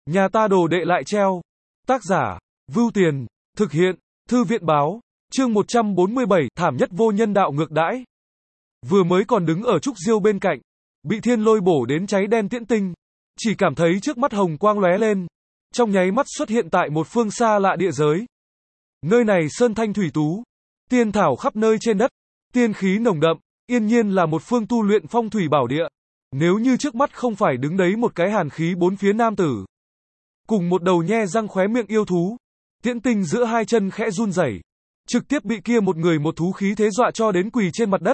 Nhà ta đồ đệ lại treo. Tác giả, Vưu Tiền, thực hiện, Thư viện báo, chương 147, thảm nhất vô nhân đạo ngược đãi. Vừa mới còn đứng ở Trúc Diêu bên cạnh, bị thiên lôi bổ đến cháy đen Tiễn Tinh, chỉ cảm thấy trước mắt hồng quang lóe lên, trong nháy mắt xuất hiện tại một phương xa lạ địa giới. Nơi này sơn thanh thủy tú, tiên thảo khắp nơi trên đất, tiên khí nồng đậm, yên nhiên là một phương tu luyện phong thủy bảo địa. Nếu như trước mắt không phải đứng đấy một cái hàn khí bốn phía nam tử, cùng một đầu nhe răng khóe miệng yêu thú, Tiễn Tinh giữa hai chân khẽ run rẩy, trực tiếp bị kia một người một thú khí thế dọa cho đến quỳ trên mặt đất.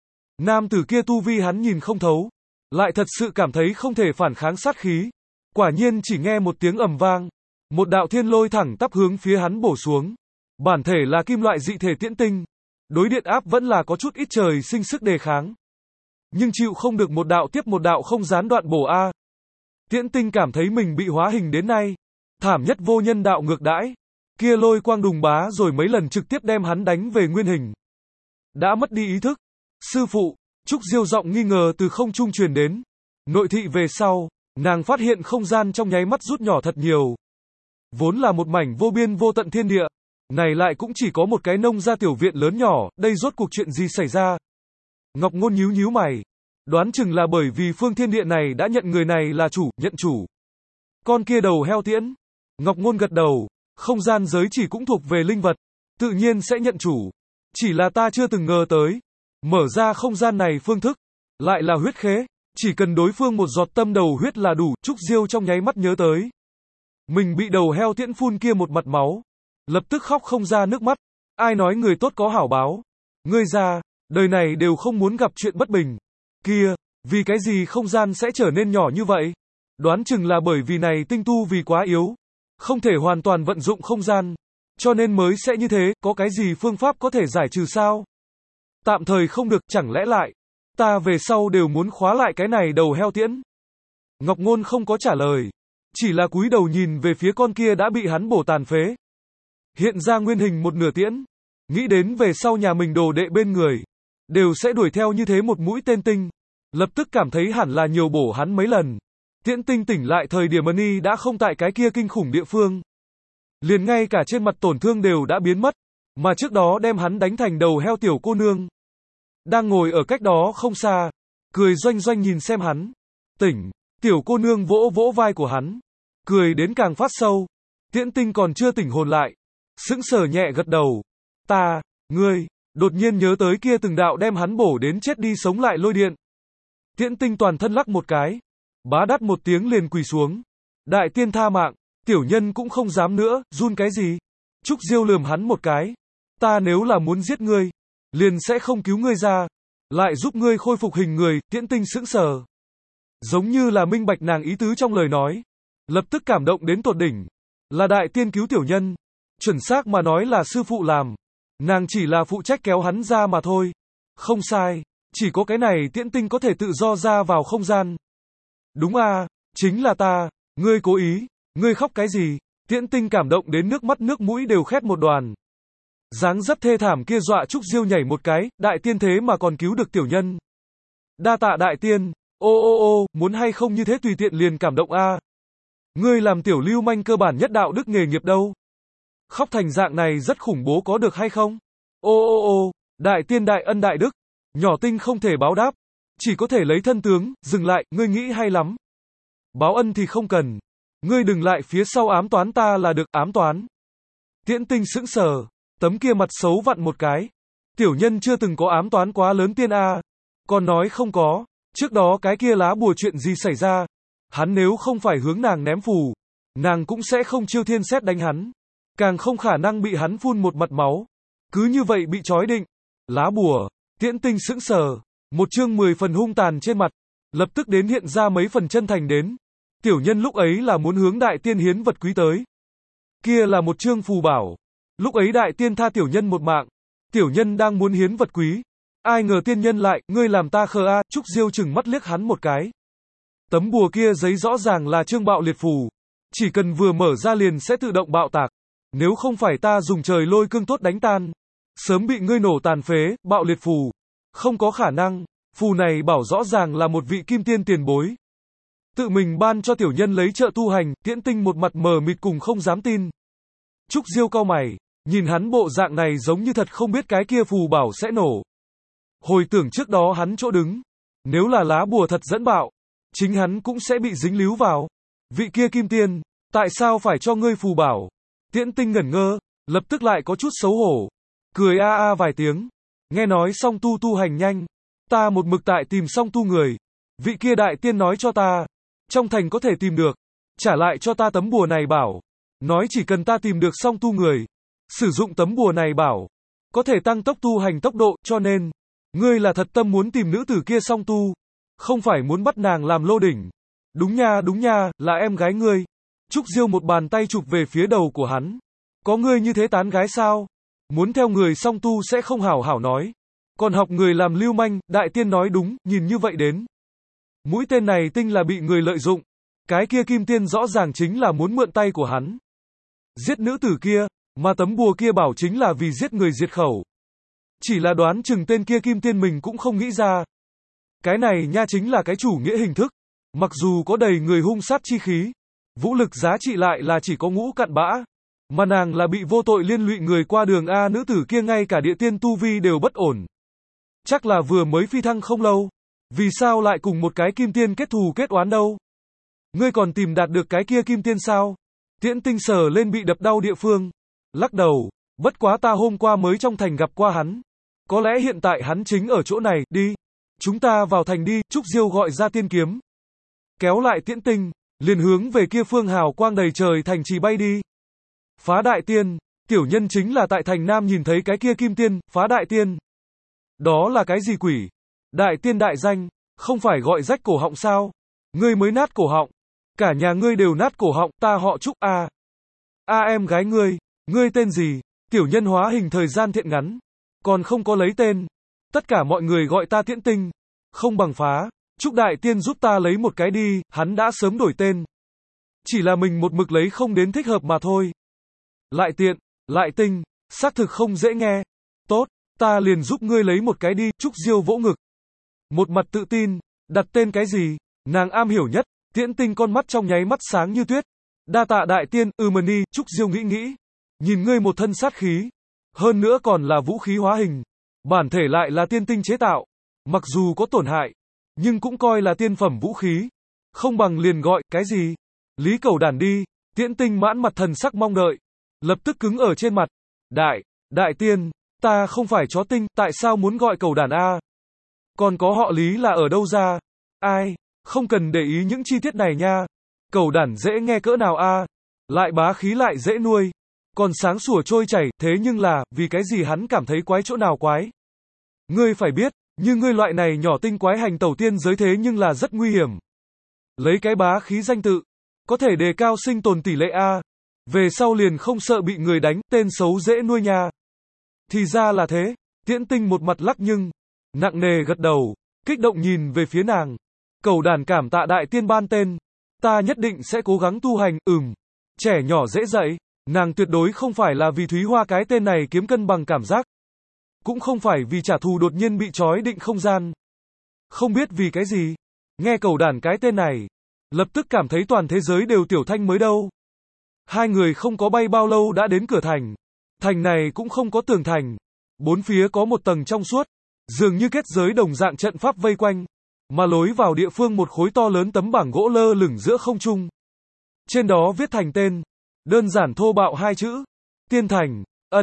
Nam tử kia tu vi hắn nhìn không thấu, lại thật sự cảm thấy không thể phản kháng sát khí. Quả nhiên chỉ nghe một tiếng ầm vang, một đạo thiên lôi thẳng tắp hướng phía hắn bổ xuống. Bản thể là kim loại dị thể Tiễn Tinh, đối điện áp vẫn là có chút ít trời sinh sức đề kháng, nhưng chịu không được một đạo tiếp một đạo không gián đoạn bổ a. Tiễn Tinh cảm thấy mình bị hóa hình đến nay, thảm nhất vô nhân đạo ngược đãi. Kia lôi quang đùng bá rồi mấy lần trực tiếp đem hắn đánh về nguyên hình. Đã mất đi ý thức. Sư phụ, Trúc Diêu giọng nghi ngờ từ không trung truyền đến. Nội thị về sau, nàng phát hiện không gian trong nháy mắt rút nhỏ thật nhiều. Vốn là một mảnh vô biên vô tận thiên địa, này lại cũng chỉ có một cái nông gia tiểu viện lớn nhỏ, đây rốt cuộc chuyện gì xảy ra? Ngọc Ngôn nhíu nhíu mày, đoán chừng là bởi vì phương thiên địa này đã nhận người này là chủ, nhận chủ. Con kia đầu heo Tiễn. Ngọc Ngôn gật đầu, không gian giới chỉ cũng thuộc về linh vật, tự nhiên sẽ nhận chủ. Chỉ là ta chưa từng ngờ tới, mở ra không gian này phương thức, lại là huyết khế, chỉ cần đối phương một giọt tâm đầu huyết là đủ. Trúc Diêu trong nháy mắt nhớ tới, mình bị đầu heo Tiễn phun kia một mặt máu, lập tức khóc không ra nước mắt. Ai nói người tốt có hảo báo? Ngươi ra, đời này đều không muốn gặp chuyện bất bình. Kia, vì cái gì không gian sẽ trở nên nhỏ như vậy? Đoán chừng là bởi vì này tinh tu vì quá yếu, không thể hoàn toàn vận dụng không gian, cho nên mới sẽ như thế. Có cái gì phương pháp có thể giải trừ sao? Tạm thời không được, chẳng lẽ lại ta về sau đều muốn khóa lại cái này đầu heo Tiễn? Ngọc Ngôn không có trả lời, chỉ là cúi đầu nhìn về phía con kia đã bị hắn bổ tàn phế, hiện ra nguyên hình một nửa Tiễn. Nghĩ đến về sau nhà mình đồ đệ bên người đều sẽ đuổi theo như thế một mũi tên tinh, lập tức cảm thấy hẳn là nhiều bổ hắn mấy lần. Tiễn Tinh tỉnh lại thời điểm Mani đã không tại cái kia kinh khủng địa phương, liền ngay cả trên mặt tổn thương đều đã biến mất, mà trước đó đem hắn đánh thành đầu heo tiểu cô nương đang ngồi ở cách đó không xa, cười doanh doanh nhìn xem hắn. Tỉnh. Tiểu cô nương vỗ vỗ vai của hắn, cười đến càng phát sâu. Tiễn Tinh còn chưa tỉnh hồn lại, sững sờ nhẹ gật đầu. Ngươi, đột nhiên nhớ tới kia từng đạo đem hắn bổ đến chết đi sống lại lôi điện. Tiễn Tinh toàn thân lắc một cái, bá đắt một tiếng liền quỳ xuống. Đại tiên tha mạng, tiểu nhân cũng không dám nữa, run cái gì? Trúc Diêu lườm hắn một cái. Ta nếu là muốn giết ngươi, liền sẽ không cứu ngươi ra, lại giúp ngươi khôi phục hình người. Tiễn Tinh sững sờ, giống như là minh bạch nàng ý tứ trong lời nói, lập tức cảm động đến tột đỉnh. Là đại tiên cứu tiểu nhân, chuẩn xác mà nói là sư phụ làm, nàng chỉ là phụ trách kéo hắn ra mà thôi. Không sai, chỉ có cái này Tiễn Tinh có thể tự do ra vào không gian. Đúng à, chính là ta. Ngươi cố ý. Ngươi khóc cái gì? Tiễn Tinh cảm động đến nước mắt nước mũi đều khét một đoàn. Dáng dấp thê thảm kia dọa Trúc Diêu nhảy một cái. Đại tiên thế mà còn cứu được tiểu nhân. Đa tạ đại tiên. Ô, muốn hay không như thế tùy tiện liền cảm động a. Ngươi làm tiểu lưu manh cơ bản nhất đạo đức nghề nghiệp đâu. Khóc thành dạng này rất khủng bố có được hay không? Ô, đại tiên đại ân đại đức, nhỏ Tinh không thể báo đáp, chỉ có thể lấy thân tướng. Dừng lại, ngươi nghĩ hay lắm. Báo ân thì không cần, ngươi đừng lại phía sau ám toán ta là được. Ám toán? Tiễn Tinh sững sờ, tấm kia mặt xấu vặn một cái. Tiểu nhân chưa từng có ám toán quá lớn tiên a. Còn nói không có, trước đó cái kia lá bùa chuyện gì xảy ra? Hắn nếu không phải hướng nàng ném phù, nàng cũng sẽ không chiêu thiên xét đánh hắn, càng không khả năng bị hắn phun một mặt máu, cứ như vậy bị trói định. Lá bùa? Tiễn Tinh sững sờ, một chương 10 phần hung tàn trên mặt, lập tức đến hiện ra mấy phần chân thành đến. Tiểu nhân lúc ấy là muốn hướng đại tiên hiến vật quý tới. Kia là một chương phù bảo. Lúc ấy đại tiên tha tiểu nhân một mạng, tiểu nhân đang muốn hiến vật quý. Ai ngờ tiên nhân lại, ngươi làm ta khờ a. Trúc Diêu chừng mắt liếc hắn một cái. Tấm bùa kia giấy rõ ràng là chương bạo liệt phù, chỉ cần vừa mở ra liền sẽ tự động bạo tạc. Nếu không phải ta dùng trời lôi cương tốt đánh tan, sớm bị ngươi nổ tàn phế. Bạo liệt phù, không có khả năng. Phù này bảo rõ ràng là một vị kim tiên tiền bối. Tự mình ban cho tiểu nhân lấy trợ tu hành, Tiễn Tinh một mặt mờ mịt cùng không dám tin. Trúc Diêu cau mày, nhìn hắn bộ dạng này giống như thật không biết cái kia phù bảo sẽ nổ. Hồi tưởng trước đó hắn chỗ đứng, nếu là lá bùa thật dẫn bạo, chính hắn cũng sẽ bị dính líu vào. Vị kia kim tiên, tại sao phải cho ngươi phù bảo? Tiễn Tinh ngẩn ngơ, lập tức lại có chút xấu hổ, cười a a vài tiếng. Nghe nói song tu hành nhanh, ta một mực tại tìm song tu người. Vị kia đại tiên nói cho ta, trong thành có thể tìm được, trả lại cho ta tấm bùa này bảo. Nói chỉ cần ta tìm được song tu người, sử dụng tấm bùa này bảo, có thể tăng tốc tu hành tốc độ, cho nên, ngươi là thật tâm muốn tìm nữ tử kia song tu, không phải muốn bắt nàng làm lô đỉnh. Đúng nha, là em gái ngươi. Trúc Diêu một bàn tay chụp về phía đầu của hắn. Có ngươi như thế tán gái sao? Muốn theo người song tu sẽ không hảo hảo nói. Còn học người làm lưu manh, đại tiên nói đúng, nhìn như vậy đến. Mũi tên này tinh là bị người lợi dụng. Cái kia kim tiên rõ ràng chính là muốn mượn tay của hắn. Giết nữ tử kia, mà tấm bùa kia bảo chính là vì giết người diệt khẩu. Chỉ là đoán chừng tên kia kim tiên mình cũng không nghĩ ra. Cái này nha chính là cái chủ nghĩa hình thức. Mặc dù có đầy người hung sát chi khí, vũ lực giá trị lại là chỉ có ngũ cặn bã. Mà nàng là bị vô tội liên lụy người qua đường a, nữ tử kia ngay cả địa tiên tu vi đều bất ổn. Chắc là vừa mới phi thăng không lâu. Vì sao lại cùng một cái kim tiên kết thù kết oán đâu? Ngươi còn tìm đạt được cái kia kim tiên sao? Tiễn Tinh sờ lên bị đập đau địa phương. Lắc đầu, bất quá ta hôm qua mới trong thành gặp qua hắn. Có lẽ hiện tại hắn chính ở chỗ này, đi. Chúng ta vào thành đi, Trúc Diêu gọi ra tiên kiếm. Kéo lại Tiễn Tinh, liền hướng về kia phương hào quang đầy trời thành trì bay đi. Phá đại tiên, tiểu nhân chính là tại thành Nam nhìn thấy cái kia kim tiên, phá đại tiên. Đó là cái gì quỷ? Đại tiên đại danh, không phải gọi rách cổ họng sao? Ngươi mới nát cổ họng. Cả nhà ngươi đều nát cổ họng, ta họ Trúc a. Em gái ngươi tên gì? Tiểu nhân hóa hình thời gian thiện ngắn, còn không có lấy tên. Tất cả mọi người gọi ta Tiễn Tinh, không bằng phá. Trúc đại tiên giúp ta lấy một cái đi, hắn đã sớm đổi tên. Chỉ là mình một mực lấy không đến thích hợp mà thôi. Lại tiện, lại tinh, xác thực không dễ nghe. Tốt, ta liền giúp ngươi lấy một cái đi, Trúc Diêu vỗ ngực. Một mặt tự tin, đặt tên cái gì? Nàng am hiểu nhất. Tiễn Tinh con mắt trong nháy mắt sáng như tuyết. Đa tạ đại tiên, mani, Trúc Diêu nghĩ. Nhìn ngươi một thân sát khí. Hơn nữa còn là vũ khí hóa hình. Bản thể lại là tiên tinh chế tạo. Mặc dù có tổn hại, nhưng cũng coi là tiên phẩm vũ khí. Không bằng liền gọi, cái gì? Lý Cẩu Đản đi. Tiễn Tinh mãn mặt thần sắc mong đợi. Lập tức cứng ở trên mặt. Đại tiên, ta không phải chó tinh, tại sao muốn gọi Cẩu Đản a? Còn có họ Lý là ở đâu ra? Ai? Không cần để ý những chi tiết này nha. Cẩu Đản dễ nghe cỡ nào a? Lại bá khí lại dễ nuôi. Còn sáng sủa trôi chảy, thế nhưng là, vì cái gì hắn cảm thấy quái chỗ nào quái? Ngươi phải biết, như ngươi loại này nhỏ tinh quái hành tẩu tiên giới thế nhưng là rất nguy hiểm. Lấy cái bá khí danh tự, có thể đề cao sinh tồn tỷ lệ a. Về sau liền không sợ bị người đánh, tên xấu dễ nuôi nha. Thì ra là thế, Tiễn Tinh một mặt lắc nhưng, nặng nề gật đầu, kích động nhìn về phía nàng. Cẩu Đản cảm tạ đại tiên ban tên. Ta nhất định sẽ cố gắng tu hành, Trẻ nhỏ dễ dạy, nàng tuyệt đối không phải là vì Thúy Hoa cái tên này kiếm cân bằng cảm giác. Cũng không phải vì trả thù đột nhiên bị trói định không gian. Không biết vì cái gì, nghe Cẩu Đản cái tên này, lập tức cảm thấy toàn thế giới đều tiểu thanh mới đâu. Hai người không có bay bao lâu đã đến cửa thành. Thành này cũng không có tường thành. Bốn phía có một tầng trong suốt, dường như kết giới đồng dạng trận pháp vây quanh. Mà lối vào địa phương một khối to lớn tấm bảng gỗ lơ lửng giữa không trung. Trên đó viết thành tên, đơn giản thô bạo hai chữ. Tiên thành,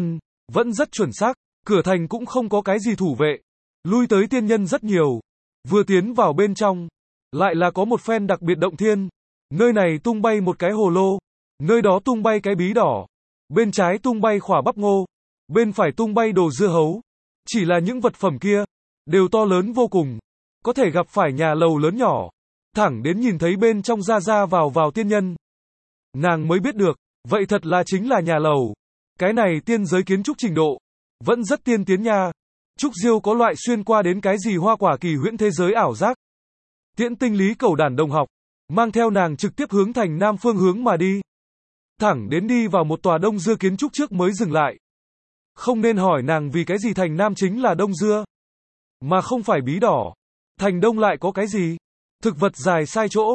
vẫn rất chuẩn xác. Cửa thành cũng không có cái gì thủ vệ. Lui tới tiên nhân rất nhiều. Vừa tiến vào bên trong, lại là có một phen đặc biệt động thiên. Nơi này tung bay một cái hồ lô. Nơi đó tung bay cái bí đỏ. Bên trái tung bay khỏa bắp ngô. Bên phải tung bay đồ dưa hấu. Chỉ là những vật phẩm kia, đều to lớn vô cùng. Có thể gặp phải nhà lầu lớn nhỏ. Thẳng đến nhìn thấy bên trong ra vào tiên nhân. Nàng mới biết được, vậy thật là chính là nhà lầu. Cái này tiên giới kiến trúc trình độ, vẫn rất tiên tiến nha. Trúc Diêu có loại xuyên qua đến cái gì hoa quả kỳ huyễn thế giới ảo giác. Tiễn Tinh Lý Cẩu Đản đồng học, mang theo nàng trực tiếp hướng thành Nam phương hướng mà đi. Thẳng đến đi vào một tòa đông dưa kiến trúc trước mới dừng lại. Không nên hỏi nàng vì cái gì thành Nam chính là đông dưa, mà không phải bí đỏ. Thành Đông lại có cái gì? Thực vật dài sai chỗ.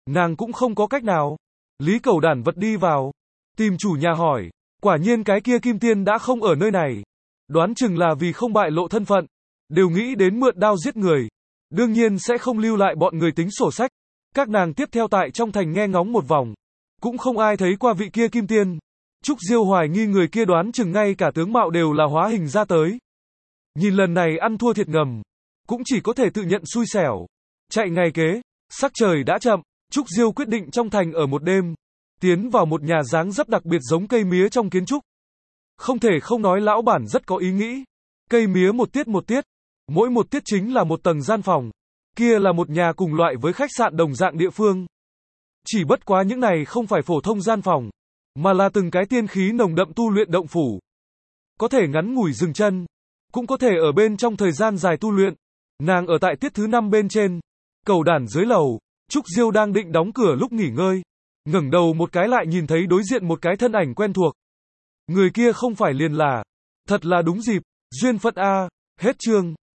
Nàng cũng không có cách nào. Lý Cẩu Đản vật đi vào, tìm chủ nhà hỏi, quả nhiên cái kia kim tiên đã không ở nơi này. Đoán chừng là vì không bại lộ thân phận, đều nghĩ đến mượn đao giết người. Đương nhiên sẽ không lưu lại bọn người tính sổ sách. Các nàng tiếp theo tại trong thành nghe ngóng một vòng, cũng không ai thấy qua vị kia kim tiên. Trúc Diêu hoài nghi người kia đoán chừng ngay cả tướng mạo đều là hóa hình ra tới. Nhìn lần này ăn thua thiệt ngầm, cũng chỉ có thể tự nhận xui xẻo. Chạy ngày kế, sắc trời đã chậm, Trúc Diêu quyết định trong thành ở một đêm, tiến vào một nhà dáng dấp đặc biệt giống cây mía trong kiến trúc. Không thể không nói lão bản rất có ý nghĩ. Cây mía một tiết, mỗi một tiết chính là một tầng gian phòng. Kia là một nhà cùng loại với khách sạn đồng dạng địa phương. Chỉ bất quá những này không phải phổ thông gian phòng, mà là từng cái tiên khí nồng đậm tu luyện động phủ. Có thể ngắn ngủi dừng chân, cũng có thể ở bên trong thời gian dài tu luyện. Nàng ở tại tiết thứ 5 bên trên, Cẩu Đản dưới lầu, Trúc Diêu đang định đóng cửa lúc nghỉ ngơi, ngẩng đầu một cái lại nhìn thấy đối diện một cái thân ảnh quen thuộc. Người kia không phải liền là, thật là đúng dịp, duyên phận a. Hết chương.